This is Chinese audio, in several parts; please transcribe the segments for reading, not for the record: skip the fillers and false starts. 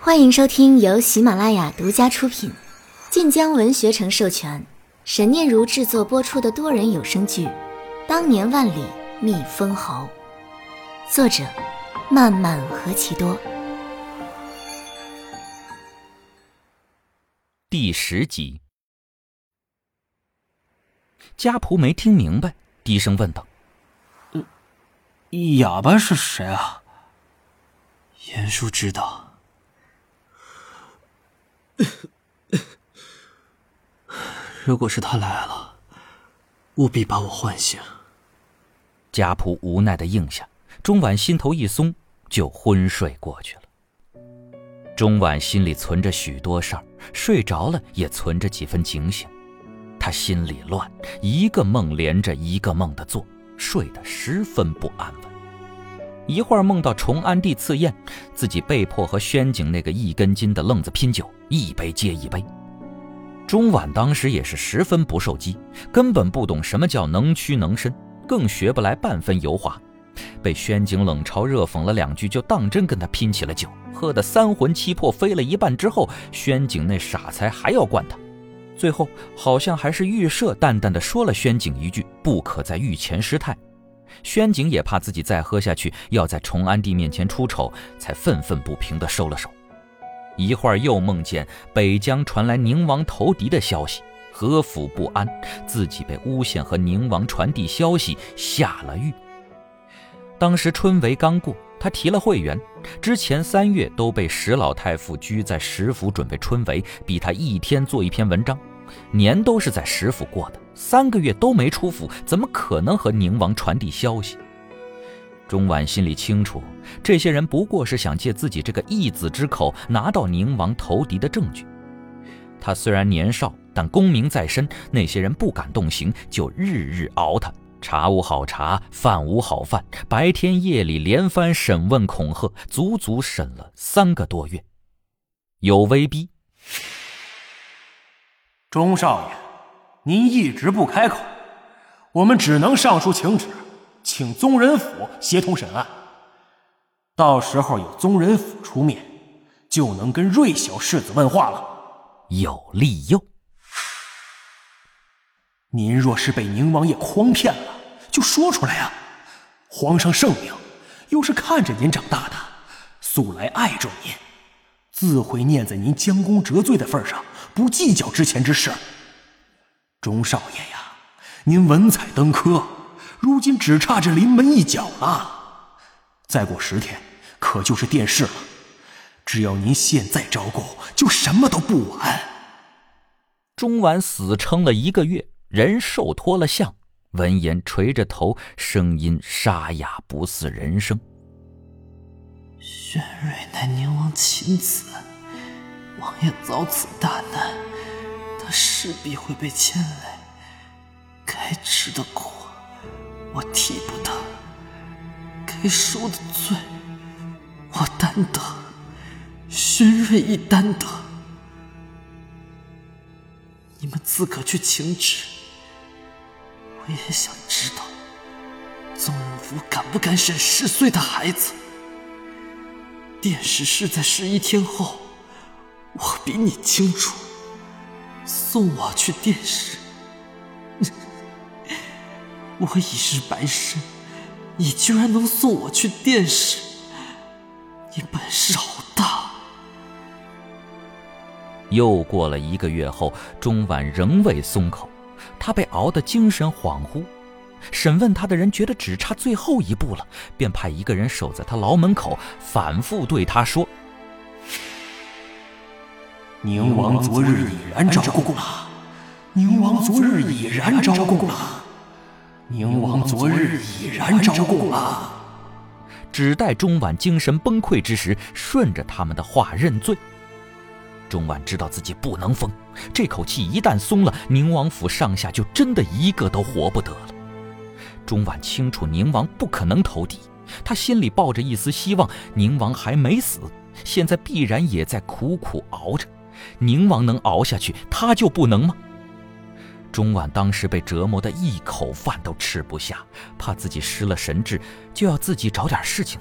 欢迎收听由喜马拉雅独家出品，晋江文学城授权，沈念如制作播出的多人有声剧《当年万里觅封侯》，作者漫漫何其多。 第10集。家仆没听明白，低声问道： 哑巴是谁啊？严叔知道。如果是他来了，务必把我唤醒。 家仆无奈地应下，钟婉心头一松，就昏睡过去了。钟婉心里存着许多事儿，睡着了也存着几分警醒。他心里乱，一个梦连着一个梦的做，睡得十分不安稳。一会儿梦到崇安帝赐宴，自己被迫和宣景那个一根筋的愣子拼酒，一杯接一杯。钟婉当时也是十分不受激，根本不懂什么叫能屈能伸，更学不来半分油滑。被宣景冷嘲热讽了2句，就当真跟他拼起了酒，喝得3魂7魄飞了一半之后，宣景那傻才还要灌他。最后好像还是预设淡淡的说了宣景一句，不可在御前失态。宣景也怕自己再喝下去要在崇安帝面前出丑，才愤愤不平地收了手。一会儿又梦见北疆传来宁王投敌的消息，何府不安，自己被诬陷和宁王传递消息，下了狱。当时春闱刚过，他提了会员，之前3月都被石老太傅拘在石府准备春闱，逼他一天做一篇文章，年都是在石府过的，3个月都没出府，怎么可能和宁王传递消息？钟婉心里清楚，这些人不过是想借自己这个义子之口拿到宁王投敌的证据。他虽然年少，但功名在身，那些人不敢动刑，就日日熬他，茶无好茶，饭无好饭，白天夜里连番审问恐吓，足足审了3个多月。有威逼： 钟少爷，您一直不开口，我们只能上书请旨，请宗人府协同审案。到时候有宗人府出面，就能跟瑞小世子问话了。 有利诱。 您若是被宁王爷诓骗了，就说出来啊！皇上圣明，又是看着您长大的，素来爱重您，自会念在您将功折罪的份上，不计较之前之事。钟少爷呀，您文采登科，如今只差这临门一脚了。再过10天，可就是殿试了。只要您现在招供，就什么都不晚。 钟婉死撑了1个月，人寿脱了相，闻言垂着头，声音沙哑不似人声： 宣瑞乃宁王亲子，王爷遭此大难，他势必会被牵累，该吃的苦我替不得，该受的罪我担得，宣瑞亦担得。你们自可去请旨，我也想知道宗人府敢不敢审10岁的孩子。殿试是在11天后，我比你清楚。送我去殿试，我已是白身，你居然能送我去殿试，你本事好大。 又过了1个月后，钟婉仍未松口，他被熬得精神恍惚。审问他的人觉得只差最后一步了，便派1个人守在他牢门口，反复对他说： 宁王昨日已然招供了，宁王昨日已然招供了，宁王昨日已然招供了。 只待钟婉精神崩溃之时，顺着他们的话认罪。钟婉知道自己不能疯，这口气一旦松了，宁王府上下就真的一个都活不得了。钟婉清楚宁王不可能投敌，他心里抱着一丝希望，宁王还没死，现在必然也在苦苦熬着。宁王能熬下去，他就不能吗？钟婉当时被折磨得一口饭都吃不下，怕自己失了神智，就要自己找点事情做，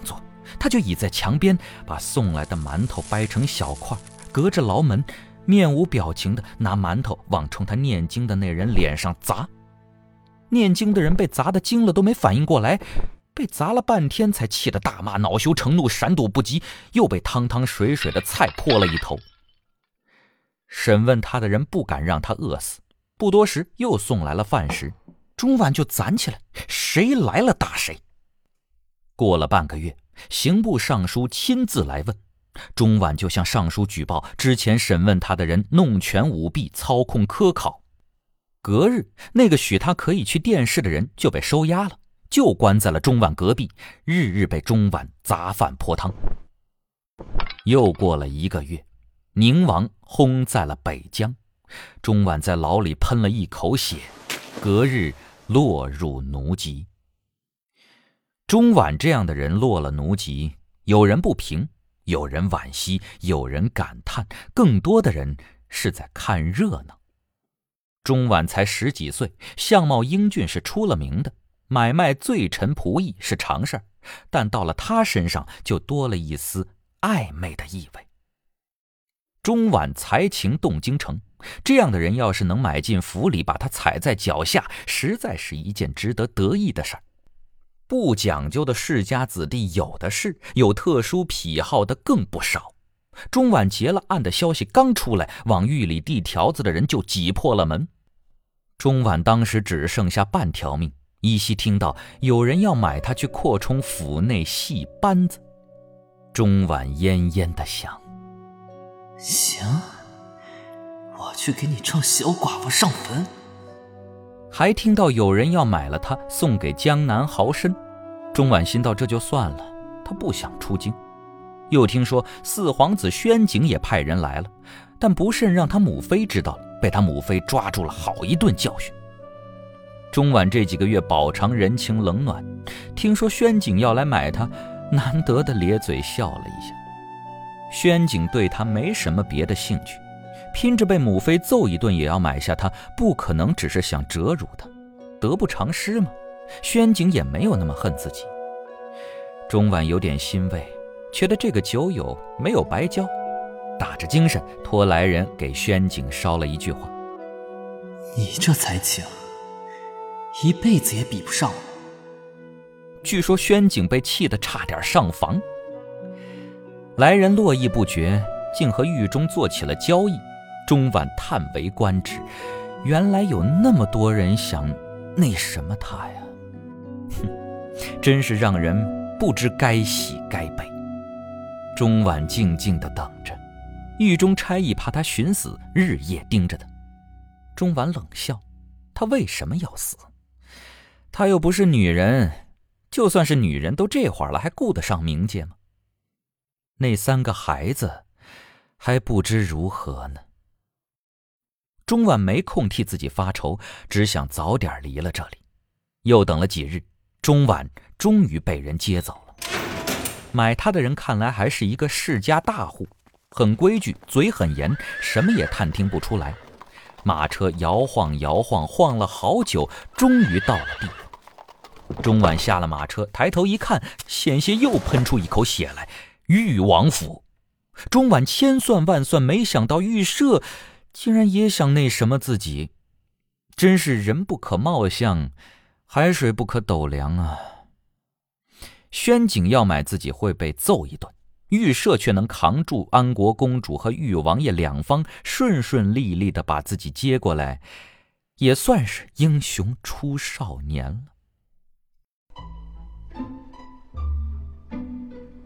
他就倚在墙边，把送来的馒头掰成小块，隔着牢门面无表情地拿馒头往冲他念经的那人脸上砸。念经的人被砸得惊了，都没反应过来，被砸了半天才气得大骂，恼羞成怒，闪躲不及，又被汤汤水水的菜泼了一头。审问他的人不敢让他饿死，不多时又送来了饭食，钟晚就攒起来，谁来了打谁。过了半个月，刑部尚书亲自来问，钟晚就向尚书举报之前审问他的人弄权舞弊，操控科考。隔日，那个许他可以去殿试的人就被收押了，就关在了钟晚隔壁，日日被钟晚砸饭泼汤。又过了1个月，宁王薨在了北疆，钟晚在牢里喷了一口血，隔日落入奴籍。钟晚这样的人落了奴籍，有人不平，有人惋惜，有人感叹，更多的人是在看热闹。钟晚才10几岁，相貌英俊是出了名的，买卖罪臣仆役是常事儿，但到了他身上就多了一丝暧昧的意味。钟晚才情动京城，这样的人要是能买进府里，把他踩在脚下，实在是一件值得得意的事儿。不讲究的世家子弟有的是，有特殊癖好的更不少。钟晚结了案的消息刚出来，往狱里递条子的人就挤破了门。钟晚当时只剩下半条命，依稀听到有人要买他去扩充府内戏班子。钟晚奄奄地想， 行，我去给你唱小寡妇上坟。 还听到有人要买了他送给江南豪绅。钟晚心道这就算了，他不想出京。又听说四皇子宣景也派人来了，但不慎让他母妃知道了，被他母妃抓住了，好一顿教训。钟晚这几个月饱尝人情冷暖，听说宣景要来买他，难得的咧嘴笑了一下。宣景对他没什么别的兴趣，拼着被母妃揍一顿也要买下他，不可能只是想折辱他，得不偿失嘛。宣景也没有那么恨自己。钟晚有点欣慰，觉得这个酒友没有白交，打着精神托来人给宣景捎了一句话： 你这才情一辈子也比不上我。 据说宣景被气得差点上房。来人络绎不绝，竟和狱中做起了交易。钟晚叹为观止，原来有那么多人想那什么他呀，真是让人不知该喜该悲。钟晚静静地等着，狱中差役怕他寻死，日夜盯着他。钟晚冷笑，他为什么要死？他又不是女人，就算是女人都这会儿了，还顾得上冥界吗？那3个孩子还不知如何呢。钟晚没空替自己发愁，只想早点离了这里。又等了几日，钟晚终于被人接走了。买他的人看来还是一个世家大户，很规矩，嘴很严，什么也探听不出来。马车摇晃摇晃，晃了好久，终于到了地方。钟晚下了马车，抬头一看，险些又喷出一口血来。裕王府。钟晚千算万算，没想到预设竟然也想那什么自己，真是人不可貌相，海水不可斗量啊。宣景要买自己会被揍一顿，预设却能扛住安国公主和裕王爷两方，顺顺利利地把自己接过来，也算是英雄出少年了。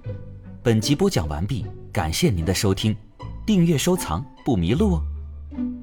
本集播讲完毕，感谢您的收听，订阅收藏不迷路哦。